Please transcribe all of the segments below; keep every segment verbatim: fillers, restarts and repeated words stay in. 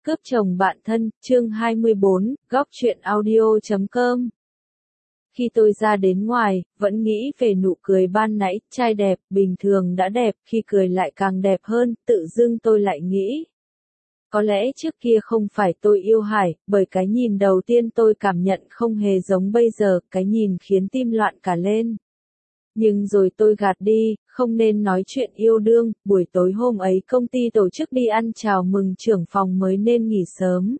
Cướp chồng bạn thân, chương hai mươi bốn, góc truyện audio chấm com. Khi tôi ra đến ngoài, vẫn nghĩ về nụ cười ban nãy, trai đẹp, bình thường đã đẹp, khi cười lại càng đẹp hơn, tự dưng tôi lại nghĩ. Có lẽ trước kia không phải tôi yêu Hải, bởi cái nhìn đầu tiên tôi cảm nhận không hề giống bây giờ, cái nhìn khiến tim loạn cả lên. Nhưng rồi tôi gạt đi, không nên nói chuyện yêu đương, buổi tối hôm ấy công ty tổ chức đi ăn chào mừng trưởng phòng mới nên nghỉ sớm.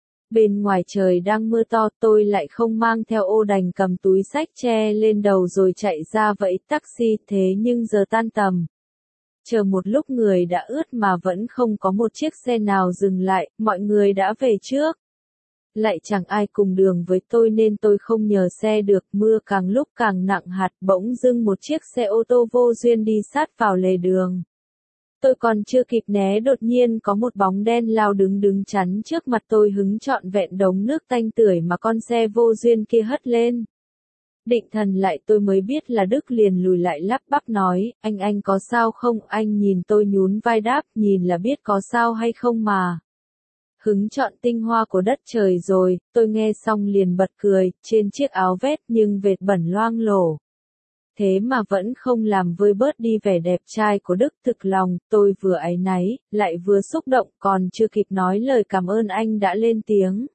Bên ngoài trời đang mưa to, tôi lại không mang theo ô đành cầm túi xách che lên đầu rồi chạy ra vẫy taxi, thế nhưng giờ tan tầm. Chờ một lúc người đã ướt mà vẫn không có một chiếc xe nào dừng lại, mọi người đã về trước. Lại chẳng ai cùng đường với tôi nên tôi không nhờ xe được, mưa càng lúc càng nặng hạt, bỗng dưng một chiếc xe ô tô vô duyên đi sát vào lề đường. Tôi còn chưa kịp né đột nhiên có một bóng đen lao đứng đứng chắn trước mặt tôi hứng trọn vẹn đống nước tanh tưởi mà con xe vô duyên kia hất lên. Định thần lại tôi mới biết là Đức liền lùi lại lắp bắp nói, anh anh có sao không, anh nhìn tôi nhún vai đáp, nhìn là biết có sao hay không mà. Hứng trọn tinh hoa của đất trời rồi, tôi nghe xong liền bật cười, trên chiếc áo vest nhưng vệt bẩn loang lổ. Thế mà vẫn không làm vơi bớt đi vẻ đẹp trai của Đức, thực lòng, tôi vừa áy náy, lại vừa xúc động, còn chưa kịp nói lời cảm ơn anh đã lên tiếng.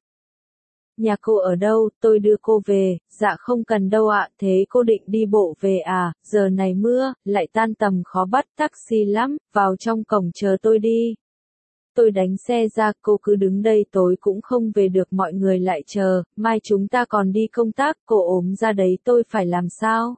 Nhà cô ở đâu, tôi đưa cô về, dạ không cần đâu ạ, thế cô định đi bộ về à, giờ này mưa, lại tan tầm khó bắt taxi lắm, vào trong cổng chờ tôi đi. Tôi đánh xe ra, cô cứ đứng đây tối cũng không về được, mọi người lại chờ, mai chúng ta còn đi công tác, cô ốm ra đấy tôi phải làm sao?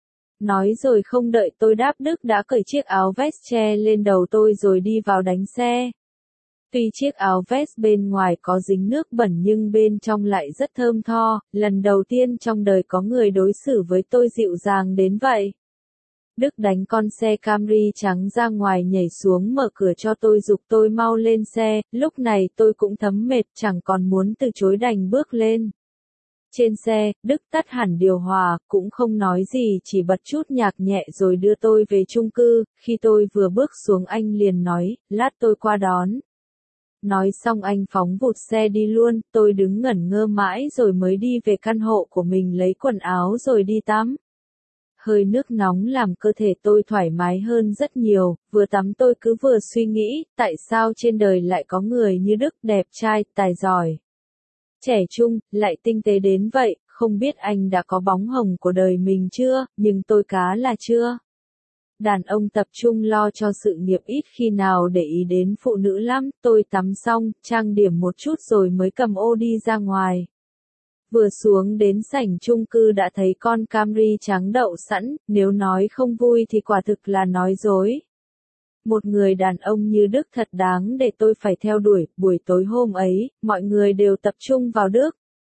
Nói rồi không đợi tôi đáp Đức đã cởi chiếc áo vest che lên đầu tôi rồi đi vào đánh xe. Tuy chiếc áo vest bên ngoài có dính nước bẩn nhưng bên trong lại rất thơm tho, lần đầu tiên trong đời có người đối xử với tôi dịu dàng đến vậy. Đức đánh con xe Camry trắng ra ngoài nhảy xuống mở cửa cho tôi giục tôi mau lên xe, lúc này tôi cũng thấm mệt chẳng còn muốn từ chối đành bước lên. Trên xe, Đức tắt hẳn điều hòa, cũng không nói gì chỉ bật chút nhạc nhẹ rồi đưa tôi về chung cư, khi tôi vừa bước xuống anh liền nói, lát tôi qua đón. Nói xong anh phóng vụt xe đi luôn, tôi đứng ngẩn ngơ mãi rồi mới đi về căn hộ của mình lấy quần áo rồi đi tắm. Hơi nước nóng làm cơ thể tôi thoải mái hơn rất nhiều, vừa tắm tôi cứ vừa suy nghĩ, tại sao trên đời lại có người như Đức đẹp trai, tài giỏi. Trẻ trung, lại tinh tế đến vậy, không biết anh đã có bóng hồng của đời mình chưa, nhưng tôi cá là chưa. Đàn ông tập trung lo cho sự nghiệp ít khi nào để ý đến phụ nữ lắm, tôi tắm xong, trang điểm một chút rồi mới cầm ô đi ra ngoài. Vừa xuống đến sảnh chung cư đã thấy con Camry trắng đậu sẵn, nếu nói không vui thì quả thực là nói dối. Một người đàn ông như Đức thật đáng để tôi phải theo đuổi, buổi tối hôm ấy, mọi người đều tập trung vào Đức.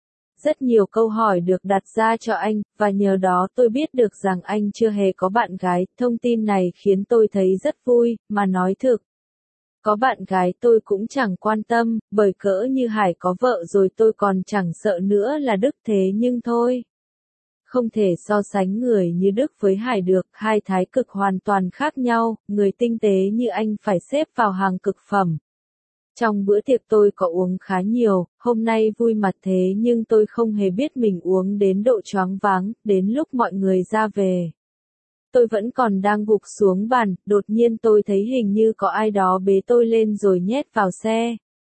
Rất nhiều câu hỏi được đặt ra cho anh, và nhờ đó tôi biết được rằng anh chưa hề có bạn gái, thông tin này khiến tôi thấy rất vui, mà nói thực. Có bạn gái tôi cũng chẳng quan tâm, bởi cỡ như Hải có vợ rồi tôi còn chẳng sợ nữa là Đức thế nhưng thôi. Không thể so sánh người như Đức với Hải được, hai thái cực hoàn toàn khác nhau, người tinh tế như anh phải xếp vào hàng cực phẩm. Trong bữa tiệc tôi có uống khá nhiều, hôm nay vui mặt thế nhưng tôi không hề biết mình uống đến độ choáng váng, đến lúc mọi người ra về. Tôi vẫn còn đang gục xuống bàn, đột nhiên tôi thấy hình như có ai đó bế tôi lên rồi nhét vào xe.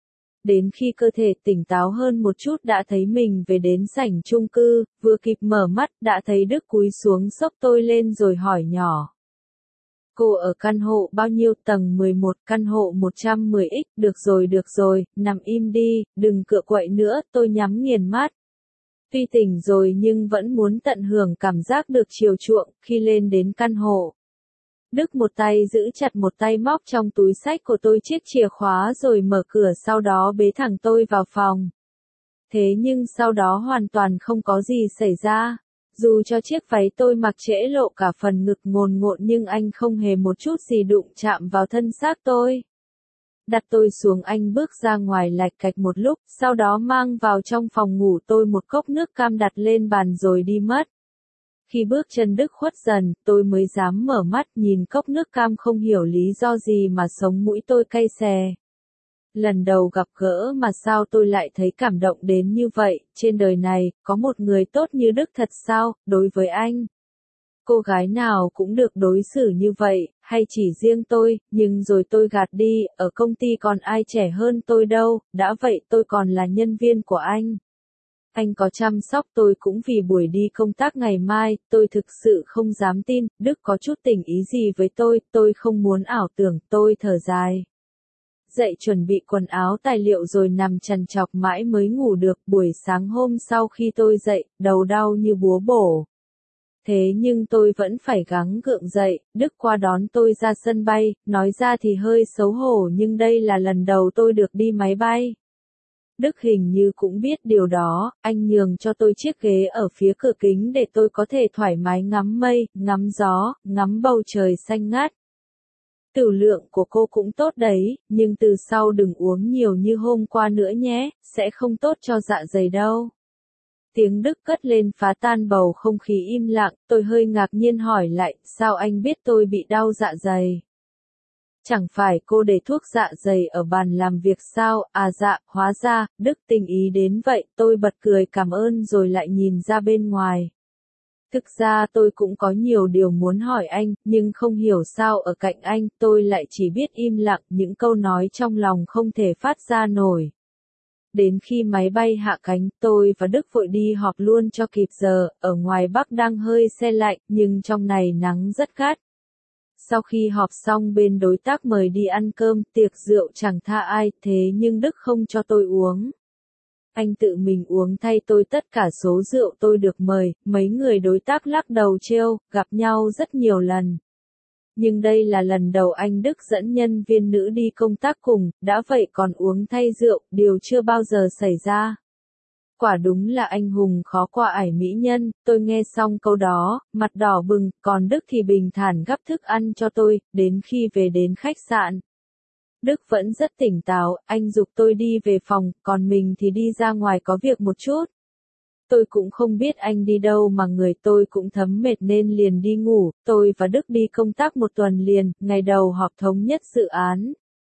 Đến khi cơ thể tỉnh táo hơn một chút đã thấy mình về đến sảnh chung cư, vừa kịp mở mắt đã thấy Đức cúi xuống xốc tôi lên rồi hỏi nhỏ. Cô ở căn hộ bao nhiêu, tầng mười một, căn hộ một trăm mười x, được rồi được rồi, nằm im đi, đừng cựa quậy nữa, tôi nhắm nghiền mắt. Tuy tỉnh rồi nhưng vẫn muốn tận hưởng cảm giác được chiều chuộng, khi lên đến căn hộ. Đức một tay giữ chặt một tay móc trong túi xách của tôi chiếc chìa khóa rồi mở cửa sau đó bế thẳng tôi vào phòng. Thế nhưng sau đó hoàn toàn không có gì xảy ra. Dù cho chiếc váy tôi mặc trễ lộ cả phần ngực ngồn ngộn nhưng anh không hề một chút gì đụng chạm vào thân xác tôi. Đặt tôi xuống anh bước ra ngoài lạch cạch một lúc, sau đó mang vào trong phòng ngủ tôi một cốc nước cam đặt lên bàn rồi đi mất. Khi bước chân Đức khuất dần, tôi mới dám mở mắt nhìn cốc nước cam không hiểu lý do gì mà sống mũi tôi cay xè. Lần đầu gặp gỡ mà sao tôi lại thấy cảm động đến như vậy, trên đời này, có một người tốt như Đức thật sao, đối với anh. Cô gái nào cũng được đối xử như vậy, hay chỉ riêng tôi, nhưng rồi tôi gạt đi, ở công ty còn ai trẻ hơn tôi đâu, đã vậy tôi còn là nhân viên của anh. Anh có chăm sóc tôi cũng vì buổi đi công tác ngày mai, tôi thực sự không dám tin, Đức có chút tình ý gì với tôi, tôi không muốn ảo tưởng, tôi thở dài. Dậy chuẩn bị quần áo tài liệu rồi nằm trằn trọc mãi mới ngủ được, buổi sáng hôm sau khi tôi dậy, đầu đau như búa bổ. Thế nhưng tôi vẫn phải gắng gượng dậy, Đức qua đón tôi ra sân bay, nói ra thì hơi xấu hổ nhưng đây là lần đầu tôi được đi máy bay. Đức hình như cũng biết điều đó, anh nhường cho tôi chiếc ghế ở phía cửa kính để tôi có thể thoải mái ngắm mây, ngắm gió, ngắm bầu trời xanh ngát. Tửu lượng của cô cũng tốt đấy, nhưng từ sau đừng uống nhiều như hôm qua nữa nhé, sẽ không tốt cho dạ dày đâu. Tiếng Đức cất lên phá tan bầu không khí im lặng, tôi hơi ngạc nhiên hỏi lại, sao anh biết tôi bị đau dạ dày? Chẳng phải cô để thuốc dạ dày ở bàn làm việc sao, à dạ, hóa ra, Đức tình ý đến vậy, tôi bật cười cảm ơn rồi lại nhìn ra bên ngoài. Thực ra tôi cũng có nhiều điều muốn hỏi anh, nhưng không hiểu sao ở cạnh anh, tôi lại chỉ biết im lặng, những câu nói trong lòng không thể phát ra nổi. Đến khi máy bay hạ cánh, tôi và Đức vội đi họp luôn cho kịp giờ, ở ngoài Bắc đang hơi se lạnh, nhưng trong này nắng rất gắt. Sau khi họp xong bên đối tác mời đi ăn cơm, tiệc rượu chẳng tha ai, thế nhưng Đức không cho tôi uống. Anh tự mình uống thay tôi tất cả số rượu tôi được mời, mấy người đối tác lắc đầu trêu, gặp nhau rất nhiều lần. Nhưng đây là lần đầu anh Đức dẫn nhân viên nữ đi công tác cùng, đã vậy còn uống thay rượu, điều chưa bao giờ xảy ra. Quả đúng là anh hùng khó qua ải mỹ nhân, tôi nghe xong câu đó, mặt đỏ bừng, còn Đức thì bình thản gắp thức ăn cho tôi, đến khi về đến khách sạn. Đức vẫn rất tỉnh táo, anh giục tôi đi về phòng, còn mình thì đi ra ngoài có việc một chút. Tôi cũng không biết anh đi đâu mà người tôi cũng thấm mệt nên liền đi ngủ, tôi và Đức đi công tác một tuần liền, ngày đầu họp thống nhất dự án.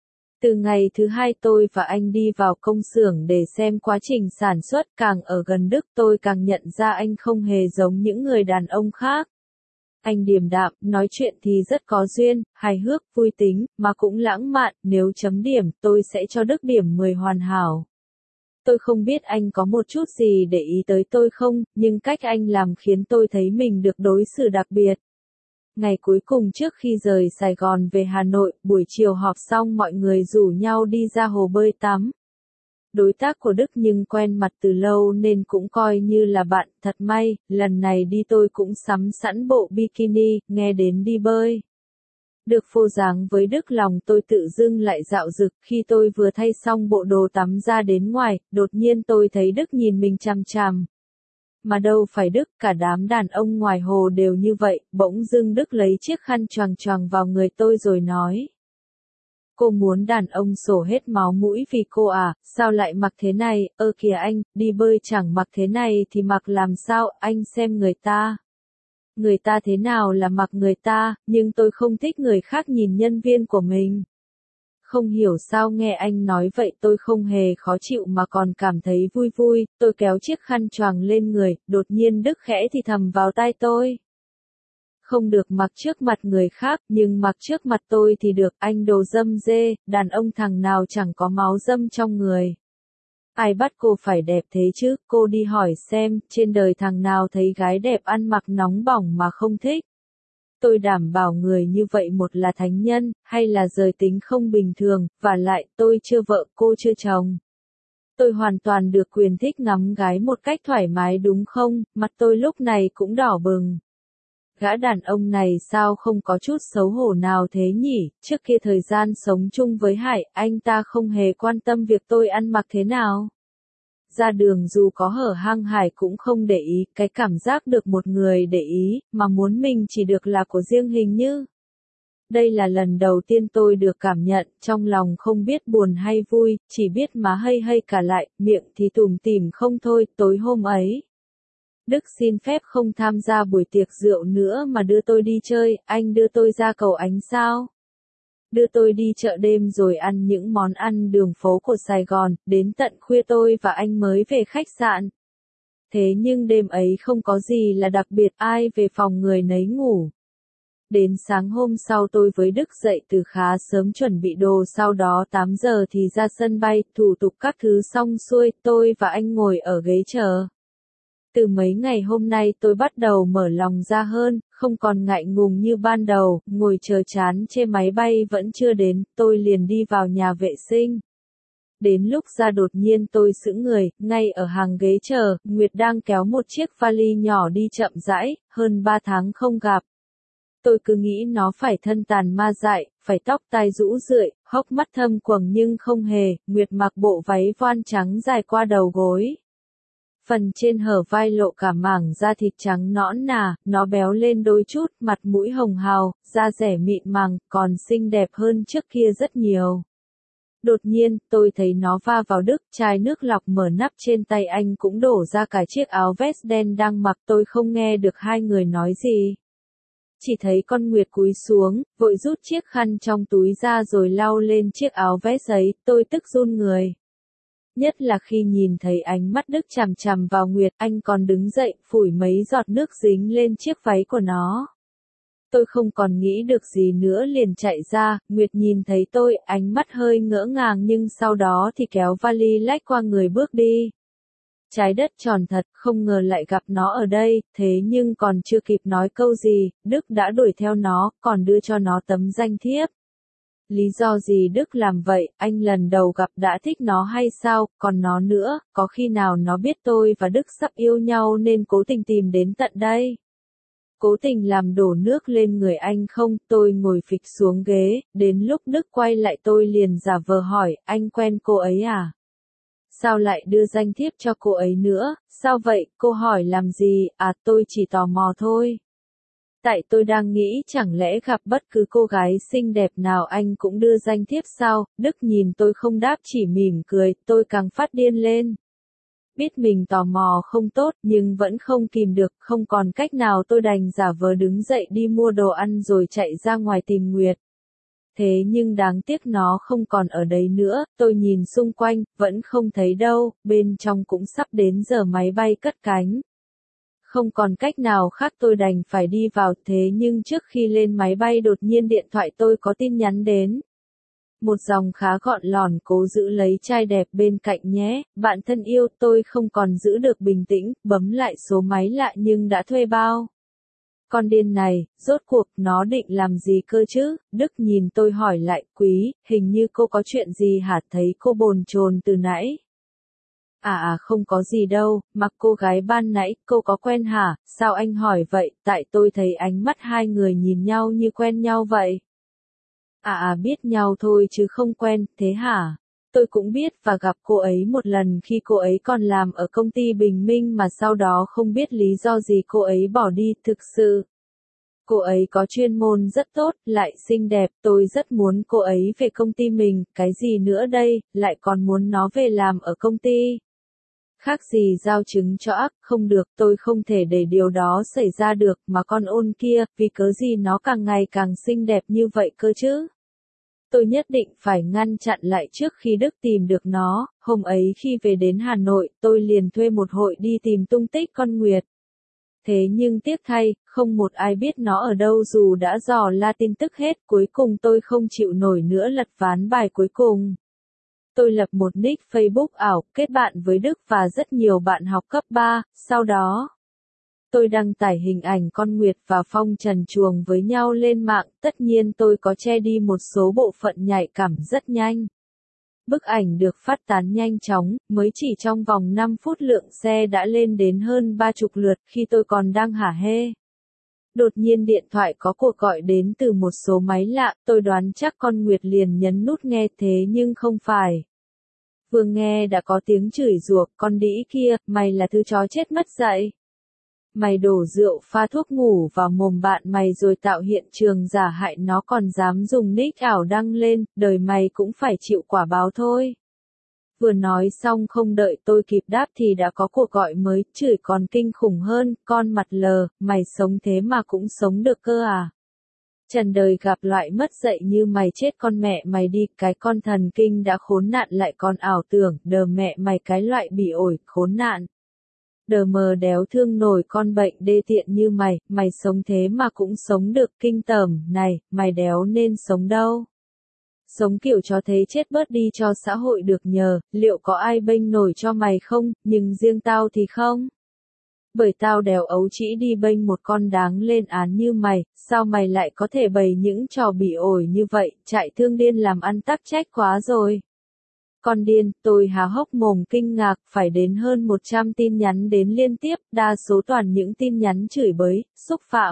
Từ ngày thứ hai tôi và anh đi vào công xưởng để xem quá trình sản xuất, càng ở gần Đức tôi càng nhận ra anh không hề giống những người đàn ông khác. Anh điềm đạm, nói chuyện thì rất có duyên, hài hước, vui tính, mà cũng lãng mạn, nếu chấm điểm, tôi sẽ cho Đức điểm mười hoàn hảo. Tôi không biết anh có một chút gì để ý tới tôi không, nhưng cách anh làm khiến tôi thấy mình được đối xử đặc biệt. Ngày cuối cùng trước khi rời Sài Gòn về Hà Nội, buổi chiều họp xong mọi người rủ nhau đi ra hồ bơi tắm. Đối tác của Đức nhưng quen mặt từ lâu nên cũng coi như là bạn, thật may, lần này đi tôi cũng sắm sẵn bộ bikini, nghe đến đi bơi. Được phô dáng với Đức lòng tôi tự dưng lại dạo dực, khi tôi vừa thay xong bộ đồ tắm ra đến ngoài, đột nhiên tôi thấy Đức nhìn mình chằm chằm. Mà đâu phải Đức, cả đám đàn ông ngoài hồ đều như vậy, bỗng dưng Đức lấy chiếc khăn choàng choàng vào người tôi rồi nói. Cô muốn đàn ông sổ hết máu mũi vì cô à, sao lại mặc thế này, ơ kìa anh, đi bơi chẳng mặc thế này thì mặc làm sao, anh xem người ta. Người ta thế nào là mặc người ta, nhưng tôi không thích người khác nhìn nhân viên của mình. Không hiểu sao nghe anh nói vậy tôi không hề khó chịu mà còn cảm thấy vui vui, tôi kéo chiếc khăn choàng lên người, đột nhiên Đức khẽ thì thầm vào tai tôi. Không được mặc trước mặt người khác, nhưng mặc trước mặt tôi thì được, anh đồ dâm dê, đàn ông thằng nào chẳng có máu dâm trong người. Ai bắt cô phải đẹp thế chứ, cô đi hỏi xem, trên đời thằng nào thấy gái đẹp ăn mặc nóng bỏng mà không thích. Tôi đảm bảo người như vậy một là thánh nhân, hay là giới tính không bình thường, và lại tôi chưa vợ, cô chưa chồng. Tôi hoàn toàn được quyền thích ngắm gái một cách thoải mái đúng không, mặt tôi lúc này cũng đỏ bừng. Gã đàn ông này sao không có chút xấu hổ nào thế nhỉ, trước kia thời gian sống chung với Hải, anh ta không hề quan tâm việc tôi ăn mặc thế nào. Ra đường dù có hở hang Hải cũng không để ý, cái cảm giác được một người để ý, mà muốn mình chỉ được là của riêng hình như. Đây là lần đầu tiên tôi được cảm nhận, trong lòng không biết buồn hay vui, chỉ biết má hây hây cả lại, miệng thì tủm tỉm không thôi, tối hôm ấy. Đức xin phép không tham gia buổi tiệc rượu nữa mà đưa tôi đi chơi, anh đưa tôi ra cầu ánh sao. đưa tôi đi chợ đêm rồi ăn những món ăn đường phố của Sài Gòn, đến tận khuya tôi và anh mới về khách sạn. Thế nhưng đêm ấy không có gì là đặc biệt, ai về phòng người nấy ngủ. Đến sáng hôm sau tôi với Đức dậy từ khá sớm chuẩn bị đồ, sau đó tám giờ thì ra sân bay, thủ tục các thứ xong xuôi, tôi và anh ngồi ở ghế chờ. Từ mấy ngày hôm nay tôi bắt đầu mở lòng ra hơn, không còn ngại ngùng như ban đầu, ngồi chờ chán chê máy bay vẫn chưa đến, tôi liền đi vào nhà vệ sinh. Đến lúc ra đột nhiên tôi sững người, ngay ở hàng ghế chờ, Nguyệt đang kéo một chiếc vali nhỏ đi chậm rãi, hơn ba tháng không gặp. Tôi cứ nghĩ nó phải thân tàn ma dại, phải tóc tai rũ rượi, hốc mắt thâm quầng nhưng không hề, Nguyệt mặc bộ váy voan trắng dài qua đầu gối. Phần trên hở vai lộ cả mảng da thịt trắng nõn nà, nó béo lên đôi chút, mặt mũi hồng hào, da dẻ mịn màng, còn xinh đẹp hơn trước kia rất nhiều. Đột nhiên, tôi thấy nó va vào Đức, chai nước lọc mở nắp trên tay anh cũng đổ ra cả chiếc áo vest đen đang mặc, tôi không nghe được hai người nói gì. Chỉ thấy con Nguyệt cúi xuống, vội rút chiếc khăn trong túi ra rồi lau lên chiếc áo vest ấy, tôi tức run người. Nhất là khi nhìn thấy ánh mắt Đức chằm chằm vào Nguyệt, anh còn đứng dậy, phủi mấy giọt nước dính lên chiếc váy của nó. Tôi không còn nghĩ được gì nữa liền chạy ra, Nguyệt nhìn thấy tôi, ánh mắt hơi ngỡ ngàng nhưng sau đó thì kéo vali lách qua người bước đi. Trái đất tròn thật, không ngờ lại gặp nó ở đây, thế nhưng còn chưa kịp nói câu gì, Đức đã đuổi theo nó, còn đưa cho nó tấm danh thiếp. Lý do gì Đức làm vậy, anh lần đầu gặp đã thích nó hay sao, còn nó nữa, có khi nào nó biết tôi và Đức sắp yêu nhau nên cố tình tìm đến tận đây? Cố tình làm đổ nước lên người anh không, tôi ngồi phịch xuống ghế, đến lúc Đức quay lại tôi liền giả vờ hỏi, anh quen cô ấy à? Sao lại đưa danh thiếp cho cô ấy nữa, sao vậy, cô hỏi làm gì, à tôi chỉ tò mò thôi. Tại tôi đang nghĩ chẳng lẽ gặp bất cứ cô gái xinh đẹp nào anh cũng đưa danh thiếp sao, Đức nhìn tôi không đáp chỉ mỉm cười, tôi càng phát điên lên. Biết mình tò mò không tốt nhưng vẫn không kìm được, không còn cách nào tôi đành giả vờ đứng dậy đi mua đồ ăn rồi chạy ra ngoài tìm Nguyệt. Thế nhưng đáng tiếc nó không còn ở đấy nữa, tôi nhìn xung quanh, vẫn không thấy đâu, bên trong cũng sắp đến giờ máy bay cất cánh. Không còn cách nào khác tôi đành phải đi vào, thế nhưng trước khi lên máy bay đột nhiên điện thoại tôi có tin nhắn đến. Một dòng khá gọn lòn, cố giữ lấy trai đẹp bên cạnh nhé, bạn thân yêu, tôi không còn giữ được bình tĩnh, bấm lại số máy lạ nhưng đã thuê bao. Con điên này, rốt cuộc nó định làm gì cơ chứ? Đức nhìn tôi hỏi lại, Quý, hình như cô có chuyện gì hả, thấy cô bồn chồn từ nãy. À à không có gì đâu, mặc cô gái ban nãy, cô có quen hả, sao anh hỏi vậy, tại tôi thấy ánh mắt hai người nhìn nhau như quen nhau vậy. À à biết nhau thôi chứ không quen, thế hả? Tôi cũng biết và gặp cô ấy một lần khi cô ấy còn làm ở công ty Bình Minh mà sau đó không biết lý do gì cô ấy bỏ đi, thực sự. Cô ấy có chuyên môn rất tốt, lại xinh đẹp, tôi rất muốn cô ấy về công ty mình, cái gì nữa đây, lại còn muốn nó về làm ở công ty. Khác gì giao trứng cho ác, không được, tôi không thể để điều đó xảy ra được, mà con ôn kia, vì cớ gì nó càng ngày càng xinh đẹp như vậy cơ chứ? Tôi nhất định phải ngăn chặn lại trước khi Đức tìm được nó, hôm ấy khi về đến Hà Nội, tôi liền thuê một hội đi tìm tung tích con Nguyệt. Thế nhưng tiếc thay, không một ai biết nó ở đâu dù đã dò la tin tức hết, cuối cùng tôi không chịu nổi nữa lật ván bài cuối cùng. Tôi lập một nick Facebook ảo, kết bạn với Đức và rất nhiều bạn học cấp ba, sau đó tôi đăng tải hình ảnh con Nguyệt và Phong trần truồng với nhau lên mạng, tất nhiên tôi có che đi một số bộ phận nhạy cảm rất nhanh. Bức ảnh được phát tán nhanh chóng, mới chỉ trong vòng năm phút lượng xe đã lên đến hơn ba chục lượt khi tôi còn đang hả hê. Đột nhiên điện thoại có cuộc gọi đến từ một số máy lạ, tôi đoán chắc con Nguyệt liền nhấn nút nghe thế nhưng không phải. Vừa nghe đã có tiếng chửi rủa, con đĩ kia, mày là thứ chó chết mất dạy. Mày đổ rượu pha thuốc ngủ vào mồm bạn mày rồi tạo hiện trường giả hại nó còn dám dùng nick ảo đăng lên, đời mày cũng phải chịu quả báo thôi. Vừa nói xong không đợi tôi kịp đáp thì đã có cuộc gọi mới, chửi còn kinh khủng hơn, con mặt lờ, mày sống thế mà cũng sống được cơ à. Trần đời gặp loại mất dạy như mày chết con mẹ mày đi, cái con thần kinh đã khốn nạn lại còn ảo tưởng, đờ mẹ mày cái loại bị ổi, khốn nạn. Đờ mờ đéo thương nổi con bệnh đê tiện như mày, mày sống thế mà cũng sống được kinh tởm, này, mày đéo nên sống đâu. Sống kiểu cho thế chết bớt đi cho xã hội được nhờ, liệu có ai bênh nổi cho mày không, nhưng riêng tao thì không. Bởi tao đèo ấu trĩ đi bênh một con đáng lên án như mày, sao mày lại có thể bày những trò bị ổi như vậy, chạy thương điên làm ăn tắc trách quá rồi. Con điên, tôi há hốc mồm kinh ngạc, phải đến hơn một trăm tin nhắn đến liên tiếp, đa số toàn những tin nhắn chửi bới, xúc phạm.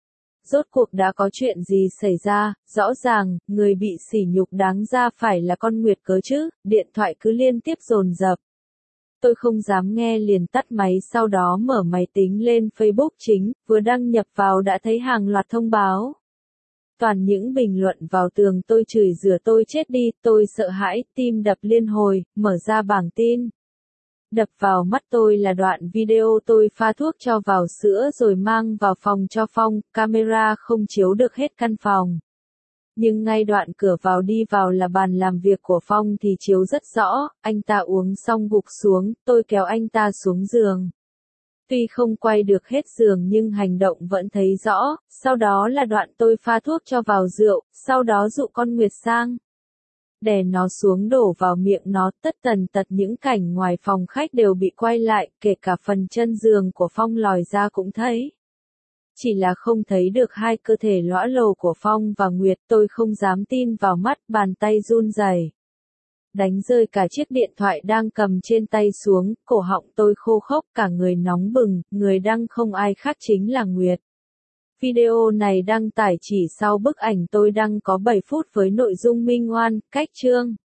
Rốt cuộc đã có chuyện gì xảy ra, rõ ràng, người bị sỉ nhục đáng ra phải là con Nguyệt cớ chứ, điện thoại cứ liên tiếp dồn dập. Tôi không dám nghe liền tắt máy, sau đó mở máy tính lên Facebook chính, vừa đăng nhập vào đã thấy hàng loạt thông báo. Toàn những bình luận vào tường tôi chửi rủa tôi chết đi, tôi sợ hãi, tim đập liên hồi, mở ra bảng tin. Đập vào mắt tôi là đoạn video tôi pha thuốc cho vào sữa rồi mang vào phòng cho Phong, camera không chiếu được hết căn phòng. Nhưng ngay đoạn cửa vào đi vào là bàn làm việc của Phong thì chiếu rất rõ, anh ta uống xong gục xuống, tôi kéo anh ta xuống giường. Tuy không quay được hết giường nhưng hành động vẫn thấy rõ, sau đó là đoạn tôi pha thuốc cho vào rượu, sau đó dụ con Nguyệt sang. Đè nó xuống đổ vào miệng nó, tất tần tật những cảnh ngoài phòng khách đều bị quay lại, kể cả phần chân giường của Phong lòi ra cũng thấy. Chỉ là không thấy được hai cơ thể lõa lồ của Phong và Nguyệt, tôi không dám tin vào mắt, bàn tay run rẩy. Đánh rơi cả chiếc điện thoại đang cầm trên tay xuống, cổ họng tôi khô khốc, cả người nóng bừng, người đăng không ai khác chính là Nguyệt. Video này đăng tải chỉ sau bức ảnh tôi đăng có bảy phút với nội dung minh oan, cách chương.